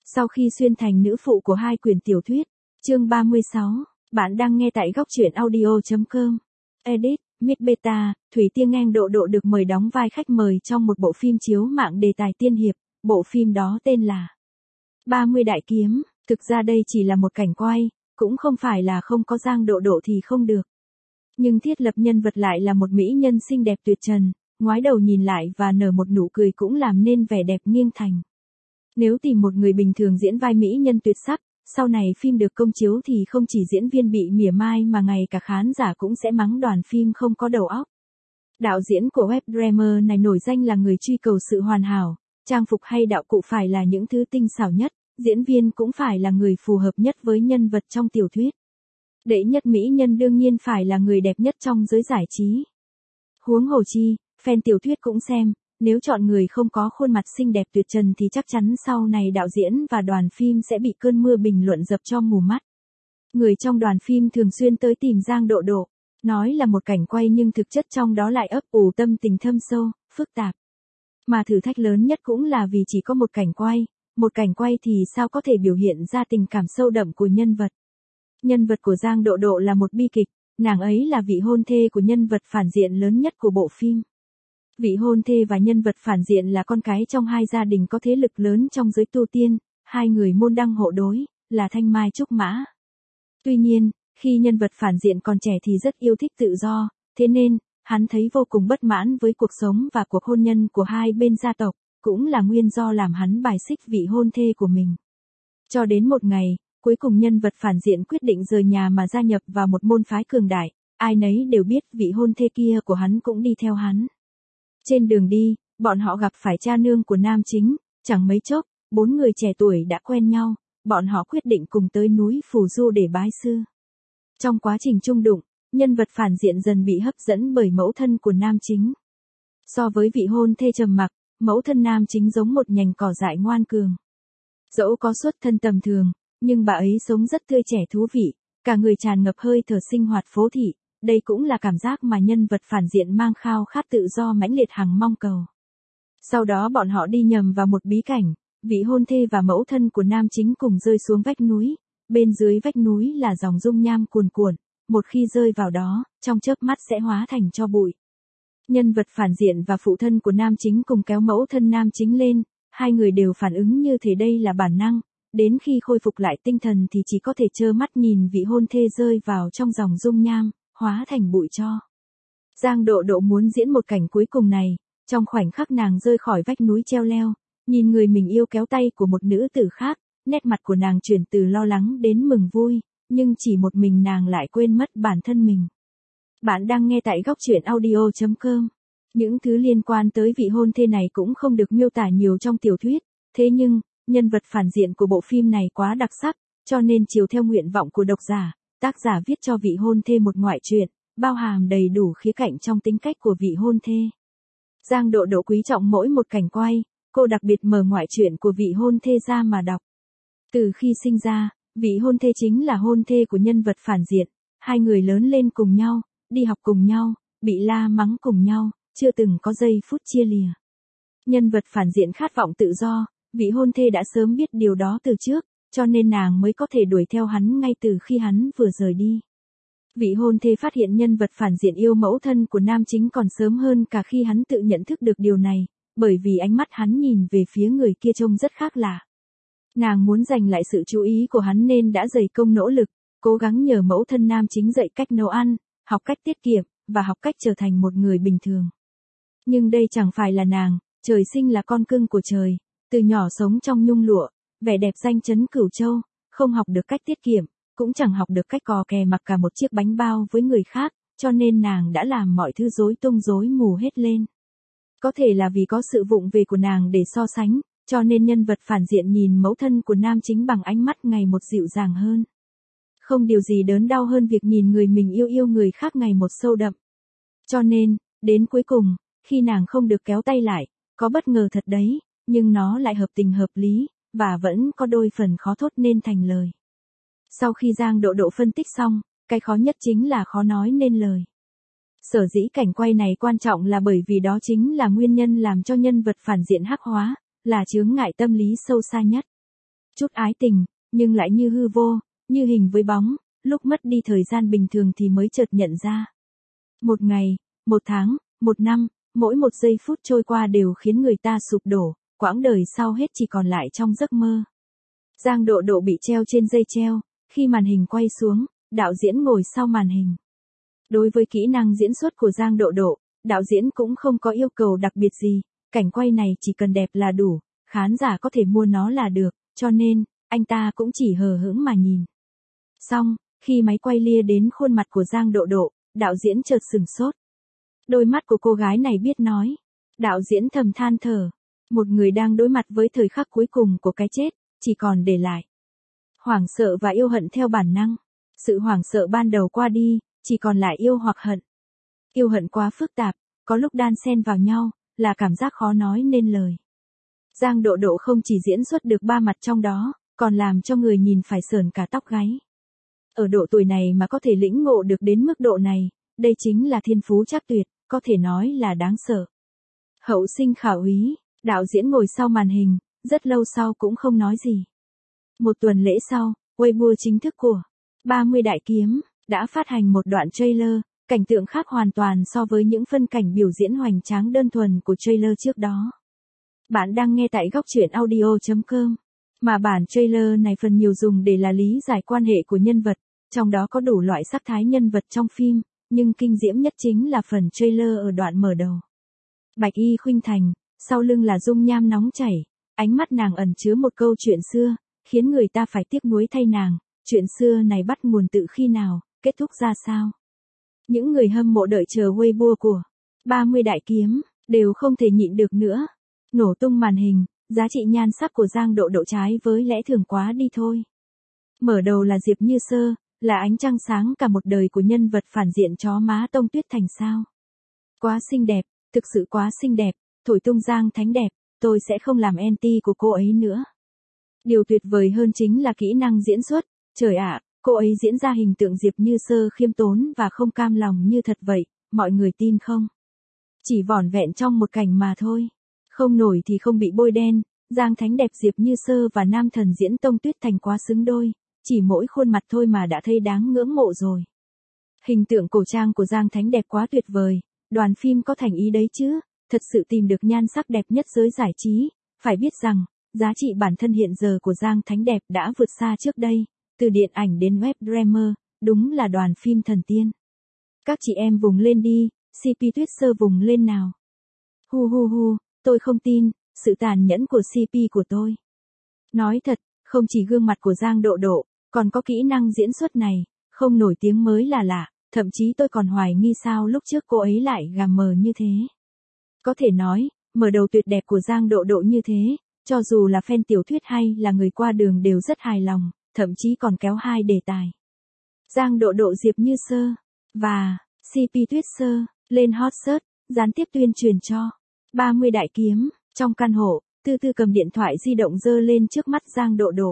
Sau khi xuyên thành nữ phụ của hai quyển tiểu thuyết, chương 36, bạn đang nghe tại góc truyện audio.com. Edit, Miss Beta, Thủy Tiên Ngang Độ Độ được mời đóng vai khách mời trong một bộ phim chiếu mạng đề tài tiên hiệp, bộ phim đó tên là 30 Đại Kiếm. Thực ra đây chỉ là một cảnh quay, cũng không phải là không có Giang Độ Độ thì không được. Nhưng thiết lập nhân vật lại là một mỹ nhân xinh đẹp tuyệt trần, ngoái đầu nhìn lại và nở một nụ cười cũng làm nên vẻ đẹp nghiêng thành. Nếu tìm một người bình thường diễn vai mỹ nhân tuyệt sắc, sau này phim được công chiếu thì không chỉ diễn viên bị mỉa mai mà ngay cả khán giả cũng sẽ mắng đoàn phim không có đầu óc. Đạo diễn của webdrammer này nổi danh là người truy cầu sự hoàn hảo, trang phục hay đạo cụ phải là những thứ tinh xảo nhất, diễn viên cũng phải là người phù hợp nhất với nhân vật trong tiểu thuyết. Đệ nhất mỹ nhân đương nhiên phải là người đẹp nhất trong giới giải trí. Huống hồ chi, fan tiểu thuyết cũng xem, nếu chọn người không có khuôn mặt xinh đẹp tuyệt trần thì chắc chắn sau này đạo diễn và đoàn phim sẽ bị cơn mưa bình luận dập cho mù mắt. Người trong đoàn phim thường xuyên tới tìm Giang Độ Độ, nói là một cảnh quay nhưng thực chất trong đó lại ấp ủ tâm tình thâm sâu, phức tạp. Mà thử thách lớn nhất cũng là vì chỉ có một cảnh quay thì sao có thể biểu hiện ra tình cảm sâu đậm của nhân vật. Nhân vật của Giang Độ Độ là một bi kịch, nàng ấy là vị hôn thê của nhân vật phản diện lớn nhất của bộ phim. Vị hôn thê và nhân vật phản diện là con cái trong hai gia đình có thế lực lớn trong giới tu tiên, hai người môn đăng hộ đối, là Thanh Mai Trúc Mã. Tuy nhiên, khi nhân vật phản diện còn trẻ thì rất yêu thích tự do, thế nên, hắn thấy vô cùng bất mãn với cuộc sống và cuộc hôn nhân của hai bên gia tộc, cũng là nguyên do làm hắn bài xích vị hôn thê của mình. Cho đến một ngày, cuối cùng nhân vật phản diện quyết định rời nhà mà gia nhập vào một môn phái cường đại, ai nấy đều biết vị hôn thê kia của hắn cũng đi theo hắn. Trên đường đi, bọn họ gặp phải cha nương của nam chính, chẳng mấy chốc, bốn người trẻ tuổi đã quen nhau, bọn họ quyết định cùng tới núi Phù Du để bái sư. Trong quá trình chung đụng, nhân vật phản diện dần bị hấp dẫn bởi mẫu thân của nam chính. So với vị hôn thê trầm mặc, mẫu thân nam chính giống một nhành cỏ dại ngoan cường. Dẫu có xuất thân tầm thường, nhưng bà ấy sống rất tươi trẻ thú vị, cả người tràn ngập hơi thở sinh hoạt phố thị, đây cũng là cảm giác mà nhân vật phản diện mang khao khát tự do mãnh liệt hằng mong cầu. Sau đó bọn họ đi nhầm vào một bí cảnh, vị hôn thê và mẫu thân của nam chính cùng rơi xuống vách núi, bên dưới vách núi là dòng dung nham cuồn cuộn, một khi rơi vào đó, trong chớp mắt sẽ hóa thành tro bụi. Nhân vật phản diện và phụ thân của nam chính cùng kéo mẫu thân nam chính lên, hai người đều phản ứng như thể đây là bản năng, đến khi khôi phục lại tinh thần thì chỉ có thể trơ mắt nhìn vị hôn thê rơi vào trong dòng dung nham, hóa thành bụi tro. Giang Độ Độ muốn diễn một cảnh cuối cùng này, trong khoảnh khắc nàng rơi khỏi vách núi treo leo, nhìn người mình yêu kéo tay của một nữ tử khác, nét mặt của nàng chuyển từ lo lắng đến mừng vui, nhưng chỉ một mình nàng lại quên mất bản thân mình. Bạn đang nghe tại góc truyện audio.com. Những thứ liên quan tới vị hôn thê này cũng không được miêu tả nhiều trong tiểu thuyết, thế nhưng, nhân vật phản diện của bộ phim này quá đặc sắc, cho nên chiếu theo nguyện vọng của độc giả, tác giả viết cho vị hôn thê một ngoại truyện, bao hàm đầy đủ khía cạnh trong tính cách của vị hôn thê. Giang Độ Độ quý trọng mỗi một cảnh quay, cô đặc biệt mở ngoại truyện của vị hôn thê ra mà đọc. Từ khi sinh ra, vị hôn thê chính là hôn thê của nhân vật phản diện, hai người lớn lên cùng nhau, đi học cùng nhau, bị la mắng cùng nhau, chưa từng có giây phút chia lìa. Nhân vật phản diện khát vọng tự do, vị hôn thê đã sớm biết điều đó từ trước, cho nên nàng mới có thể đuổi theo hắn ngay từ khi hắn vừa rời đi. Vị hôn thê phát hiện nhân vật phản diện yêu mẫu thân của nam chính còn sớm hơn cả khi hắn tự nhận thức được điều này, bởi vì ánh mắt hắn nhìn về phía người kia trông rất khác lạ. Nàng muốn giành lại sự chú ý của hắn nên đã dày công nỗ lực, cố gắng nhờ mẫu thân nam chính dạy cách nấu ăn, học cách tiết kiệm, và học cách trở thành một người bình thường. Nhưng đây chẳng phải là nàng, trời sinh là con cưng của trời, từ nhỏ sống trong nhung lụa, vẻ đẹp danh chấn Cửu Châu, không học được cách tiết kiệm, cũng chẳng học được cách cò kè mặc cả một chiếc bánh bao với người khác, cho nên nàng đã làm mọi thứ rối tung rối mù hết lên. Có thể là vì có sự vụng về của nàng để so sánh, cho nên nhân vật phản diện nhìn mẫu thân của nam chính bằng ánh mắt ngày một dịu dàng hơn. Không điều gì đớn đau hơn việc nhìn người mình yêu người khác ngày một sâu đậm. Cho nên, đến cuối cùng, khi nàng không được kéo tay lại, có bất ngờ thật đấy, nhưng nó lại hợp tình hợp lý, và vẫn có đôi phần khó thốt nên thành lời. Sau khi Giang Độ Độ phân tích xong, cái khó nhất chính là khó nói nên lời. Sở dĩ cảnh quay này quan trọng là bởi vì đó chính là nguyên nhân làm cho nhân vật phản diện hắc hóa, là chướng ngại tâm lý sâu xa nhất. chút ái tình, nhưng lại như hư vô, như hình với bóng, lúc mất đi thời gian bình thường thì mới chợt nhận ra. Một ngày, một tháng, một năm, mỗi một giây phút trôi qua đều khiến người ta sụp đổ, quãng đời sau hết chỉ còn lại trong giấc mơ. Giang Độ Độ bị treo trên dây treo, khi màn hình quay xuống, đạo diễn ngồi sau màn hình. Đối với kỹ năng diễn xuất của Giang Độ Độ, đạo diễn cũng không có yêu cầu đặc biệt gì, cảnh quay này chỉ cần đẹp là đủ, khán giả có thể mua nó là được, cho nên, anh ta cũng chỉ hờ hững mà nhìn. Xong, khi máy quay lia đến khuôn mặt của Giang Độ Độ, đạo diễn chợt sửng sốt. Đôi mắt của cô gái này biết nói. Đạo diễn thầm than thở. Một người đang đối mặt với thời khắc cuối cùng của cái chết, chỉ còn để lại hoảng sợ và yêu hận theo bản năng. Sự hoảng sợ ban đầu qua đi, chỉ còn lại yêu hoặc hận. Yêu hận quá phức tạp, có lúc đan xen vào nhau, là cảm giác khó nói nên lời. Giang Độ Độ không chỉ diễn xuất được ba mặt trong đó, còn làm cho người nhìn phải sởn cả tóc gáy. Ở độ tuổi này mà có thể lĩnh ngộ được đến mức độ này, đây chính là thiên phú trắc tuyệt, có thể nói là đáng sợ. Hậu sinh khả úy, đạo diễn ngồi sau màn hình, rất lâu sau cũng không nói gì. Một tuần lễ sau, Weibo chính thức của 30 Đại Kiếm đã phát hành một đoạn trailer, cảnh tượng khác hoàn toàn so với những phân cảnh biểu diễn hoành tráng đơn thuần của trailer trước đó. Bạn đang nghe tại góc truyện audio.com, mà bản trailer này phần nhiều dùng để là lý giải quan hệ của nhân vật, trong đó có đủ loại sắc thái nhân vật trong phim, nhưng kinh diễm nhất chính là phần trailer ở đoạn mở đầu. Bạch y khuynh thành, sau lưng là dung nham nóng chảy, ánh mắt nàng ẩn chứa một câu chuyện xưa, khiến người ta phải tiếc nuối thay nàng, chuyện xưa này bắt nguồn từ khi nào, kết thúc ra sao. Những người hâm mộ đợi chờ Weibo của 30 Đại Kiếm, đều không thể nhịn được nữa. Nổ tung màn hình, giá trị nhan sắc của Giang Độ Độ trái với lẽ thường quá đi thôi. Mở đầu là Diệp Như Sơ, là ánh trăng sáng cả một đời của nhân vật phản diện chó má Tông Tuyết Thành sao. Quá xinh đẹp, thực sự quá xinh đẹp, thổi tung Giang Thánh đẹp, tôi sẽ không làm anti của cô ấy nữa. Điều tuyệt vời hơn chính là kỹ năng diễn xuất, trời ạ, cô ấy diễn ra hình tượng Diệp Như Sơ khiêm tốn và không cam lòng như thật vậy, mọi người tin không? Chỉ vỏn vẹn trong một cảnh mà thôi. Không nổi thì không bị bôi đen, Giang Thánh đẹp Diệp Như Sơ và nam thần diễn Tông Tuyết Thành quá xứng đôi, chỉ mỗi khuôn mặt thôi mà đã thấy đáng ngưỡng mộ rồi. Hình tượng cổ trang của Giang Thánh đẹp quá tuyệt vời, đoàn phim có thành ý đấy chứ, thật sự tìm được nhan sắc đẹp nhất giới giải trí, phải biết rằng, giá trị bản thân hiện giờ của Giang Thánh đẹp đã vượt xa trước đây, từ điện ảnh đến web drama, đúng là đoàn phim thần tiên. Các chị em vùng lên đi, CP Tuyết Sơ vùng lên nào. Hu hu hu, tôi không tin, sự tàn nhẫn của CP của tôi. Nói thật, không chỉ gương mặt của Giang Độ Độ, còn có kỹ năng diễn xuất này, không nổi tiếng mới là lạ, thậm chí tôi còn hoài nghi sao lúc trước cô ấy lại gà mờ như thế. Có thể nói, mở đầu tuyệt đẹp của Giang Độ Độ như thế, cho dù là fan tiểu thuyết hay là người qua đường đều rất hài lòng, thậm chí còn kéo hai đề tài. Giang Độ Độ Diệp Như Sơ, và CP Tuyết Sơ, lên hot search, gián tiếp tuyên truyền cho 30 Đại Kiếm, trong căn hộ, Tư Tư cầm điện thoại di động giơ lên trước mắt Giang Độ Độ.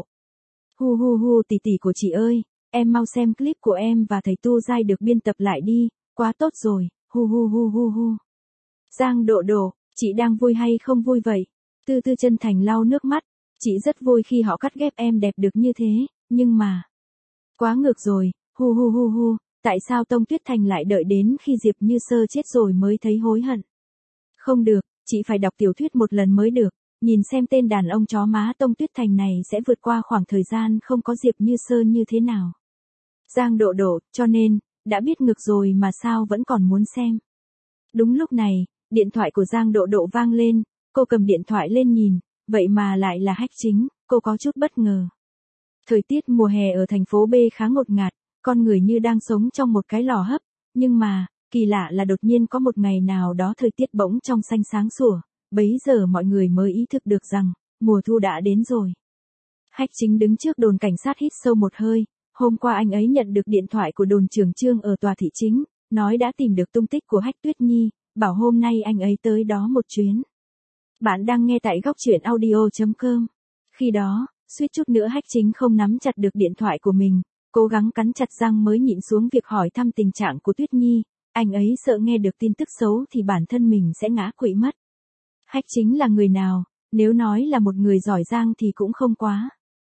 Hu hu hu tỷ tỷ của chị ơi, em mau xem clip của em và thầy Tu Giai được biên tập lại đi, quá tốt rồi, hu hu hu hu hu. Giang Độ Độ, chị đang vui hay không vui vậy? Tư Tư chân thành lau nước mắt, chị rất vui khi họ cắt ghép em đẹp được như thế, nhưng mà... Quá ngược rồi, hu hu hu hu, tại sao Tông Tuyết Thành lại đợi đến khi Diệp Như Sơ chết rồi mới thấy hối hận? Không được, chị phải đọc tiểu thuyết một lần mới được, nhìn xem tên đàn ông chó má Tông Tuyết Thành này sẽ vượt qua khoảng thời gian không có Diệp Như Sơ như thế nào. Giang Độ Độ, cho nên, đã biết ngược rồi mà sao vẫn còn muốn xem. Đúng lúc này, điện thoại của Giang Độ Độ vang lên, cô cầm điện thoại lên nhìn, vậy mà lại là Hách Chính, cô có chút bất ngờ. Thời tiết mùa hè ở thành phố B khá ngột ngạt, con người như đang sống trong một cái lò hấp, nhưng mà, kỳ lạ là đột nhiên có một ngày nào đó thời tiết bỗng trong xanh sáng sủa, bấy giờ mọi người mới ý thức được rằng, mùa thu đã đến rồi. Hách Chính đứng trước đồn cảnh sát hít sâu một hơi, hôm qua anh ấy nhận được điện thoại của đồn trưởng Trương ở tòa thị chính, nói đã tìm được tung tích của Hách Tuyết Nhi, bảo hôm nay anh ấy tới đó một chuyến. Bạn đang nghe tại góc truyện audio.com. Khi đó, suýt chút nữa Hách Chính không nắm chặt được điện thoại của mình, cố gắng cắn chặt răng mới nhịn xuống việc hỏi thăm tình trạng của Tuyết Nhi, anh ấy sợ nghe được tin tức xấu thì bản thân mình sẽ ngã quỵ mất. Hách Chính là người nào, nếu nói là một người giỏi giang thì cũng không quá.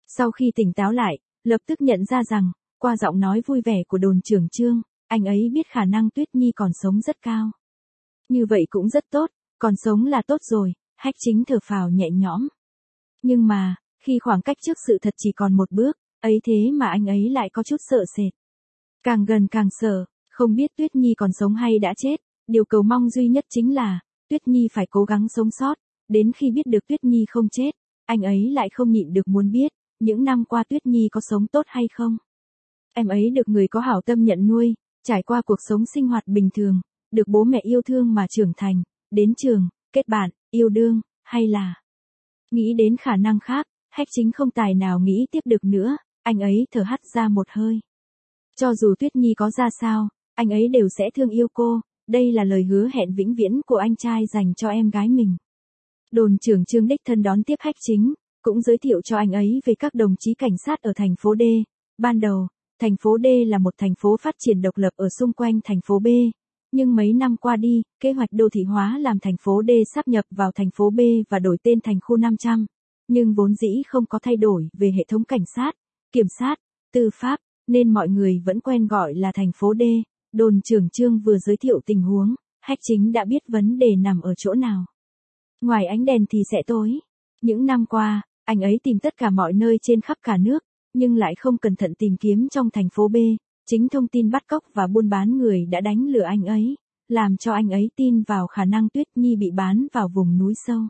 Sau khi tỉnh táo lại, lập tức nhận ra rằng, qua giọng nói vui vẻ của đồn trưởng Trương, anh ấy biết khả năng Tuyết Nhi còn sống rất cao. Như vậy cũng rất tốt, còn sống là tốt rồi, Hách Chính thở phào nhẹ nhõm. Nhưng mà, khi khoảng cách trước sự thật chỉ còn một bước, ấy thế mà anh ấy lại có chút sợ sệt. Càng gần càng sợ, không biết Tuyết Nhi còn sống hay đã chết, điều cầu mong duy nhất chính là, Tuyết Nhi phải cố gắng sống sót, đến khi biết được Tuyết Nhi không chết, anh ấy lại không nhịn được muốn biết, những năm qua Tuyết Nhi có sống tốt hay không. Em ấy được người có hảo tâm nhận nuôi, trải qua cuộc sống sinh hoạt bình thường, được bố mẹ yêu thương mà trưởng thành, đến trường, kết bạn, yêu đương, hay là... Nghĩ đến khả năng khác, Hách Chính không tài nào nghĩ tiếp được nữa, anh ấy thở hắt ra một hơi. Cho dù Tuyết Nhi có ra sao, anh ấy đều sẽ thương yêu cô, đây là lời hứa hẹn vĩnh viễn của anh trai dành cho em gái mình. Đồn trưởng Trương đích thân đón tiếp Hách Chính, cũng giới thiệu cho anh ấy về các đồng chí cảnh sát ở thành phố D. Ban đầu, thành phố D là một thành phố phát triển độc lập ở xung quanh thành phố B. Nhưng mấy năm qua đi, kế hoạch đô thị hóa làm thành phố D sáp nhập vào thành phố B và đổi tên thành khu 500. Nhưng vốn dĩ không có thay đổi về hệ thống cảnh sát, kiểm sát, tư pháp, nên mọi người vẫn quen gọi là thành phố D. Đồn trưởng Trương vừa giới thiệu tình huống, Hách Chính đã biết vấn đề nằm ở chỗ nào. Ngoài ánh đèn thì sẽ tối. Những năm qua, anh ấy tìm tất cả mọi nơi trên khắp cả nước, nhưng lại không cẩn thận tìm kiếm trong thành phố B. Chính thông tin bắt cóc và buôn bán người đã đánh lừa anh ấy, làm cho anh ấy tin vào khả năng Tuyết Nhi bị bán vào vùng núi sâu.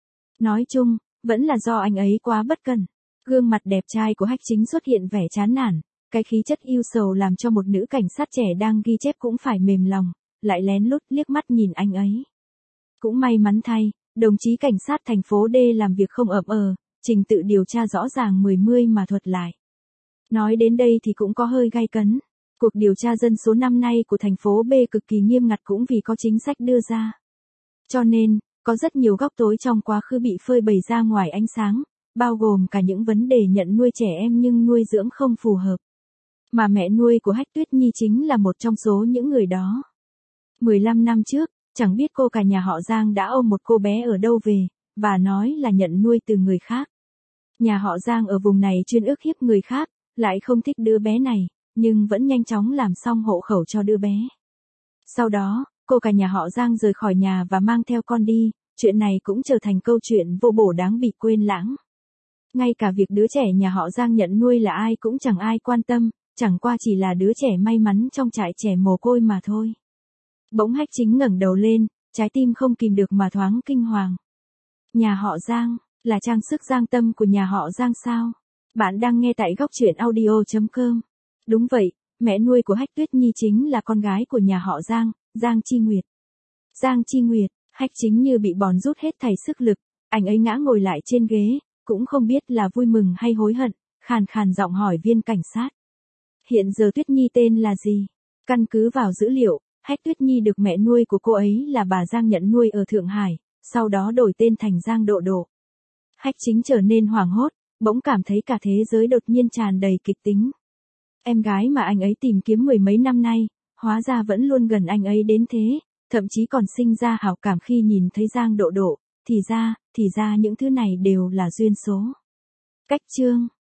Nói chung, vẫn là do anh ấy quá bất cẩn. Gương mặt đẹp trai của Hách Chính xuất hiện vẻ chán nản, cái khí chất yêu sầu làm cho một nữ cảnh sát trẻ đang ghi chép cũng phải mềm lòng, lại lén lút liếc mắt nhìn anh ấy. Cũng may mắn thay, đồng chí cảnh sát thành phố D làm việc không ậm trình tự điều tra rõ ràng mươi mà thuật lại. Nói đến đây thì cũng có hơi gay cấn. Cuộc điều tra dân số năm nay của thành phố B cực kỳ nghiêm ngặt cũng vì có chính sách đưa ra. Cho nên, có rất nhiều góc tối trong quá khứ bị phơi bày ra ngoài ánh sáng, bao gồm cả những vấn đề nhận nuôi trẻ em nhưng nuôi dưỡng không phù hợp. Mà mẹ nuôi của Hách Tuyết Nhi chính là một trong số những người đó. 15 năm trước, chẳng biết cô cả nhà họ Giang đã ôm một cô bé ở đâu về, và nói là nhận nuôi từ người khác. Nhà họ Giang ở vùng này chuyên ức hiếp người khác, lại không thích đứa bé này, nhưng vẫn nhanh chóng làm xong hộ khẩu cho đứa bé. Sau đó, cô cả nhà họ Giang rời khỏi nhà và mang theo con đi, chuyện này cũng trở thành câu chuyện vô bổ đáng bị quên lãng. Ngay cả việc đứa trẻ nhà họ Giang nhận nuôi là ai cũng chẳng ai quan tâm, chẳng qua chỉ là đứa trẻ may mắn trong trại trẻ mồ côi mà thôi. Bỗng Hách Chính ngẩng đầu lên, trái tim không kìm được mà thoáng kinh hoàng. Nhà họ Giang, là trang sức Giang Tâm của nhà họ Giang sao? Bạn đang nghe tại góc truyện audio.com. Đúng vậy, mẹ nuôi của Hách Tuyết Nhi chính là con gái của nhà họ Giang, Giang Chi Nguyệt. Giang Chi Nguyệt, Hách Chính như bị bòn rút hết thảy sức lực, anh ấy ngã ngồi lại trên ghế, cũng không biết là vui mừng hay hối hận, khàn khàn giọng hỏi viên cảnh sát. Hiện giờ Tuyết Nhi tên là gì? Căn cứ vào dữ liệu, Hách Tuyết Nhi được mẹ nuôi của cô ấy là bà Giang nhận nuôi ở Thượng Hải, sau đó đổi tên thành Giang Độ Độ. Hách Chính trở nên hoảng hốt, bỗng cảm thấy cả thế giới đột nhiên tràn đầy kịch tính. Em gái mà anh ấy tìm kiếm mười mấy năm nay, hóa ra vẫn luôn gần anh ấy đến thế, thậm chí còn sinh ra hảo cảm khi nhìn thấy Giang Độ Độ, thì ra những thứ này đều là duyên số. Cách chương